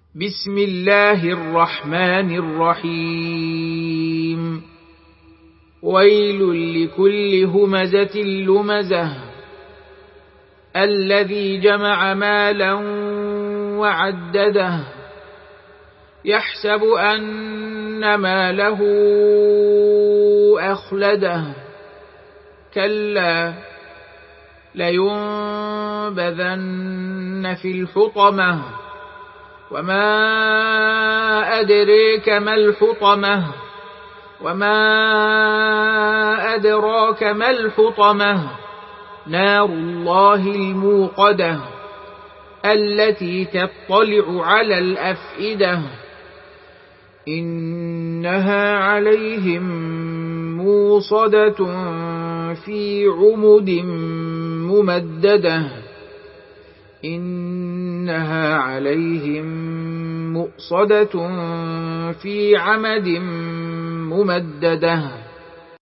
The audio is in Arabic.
بسم الله الرحمن الرحيم ويل لكل همزة لمزة الذي جمع مالا وعدده يحسب أن ماله أخلده كلا لينبذن في الحطمة وما أدريك ما الحطمة وما أدراك ما الحطمة نار الله الموقدة التي تطلع على الأفئدة إنها عليهم موصدة في عمد ممددة إنها عليهم مؤصدة في عمد ممددة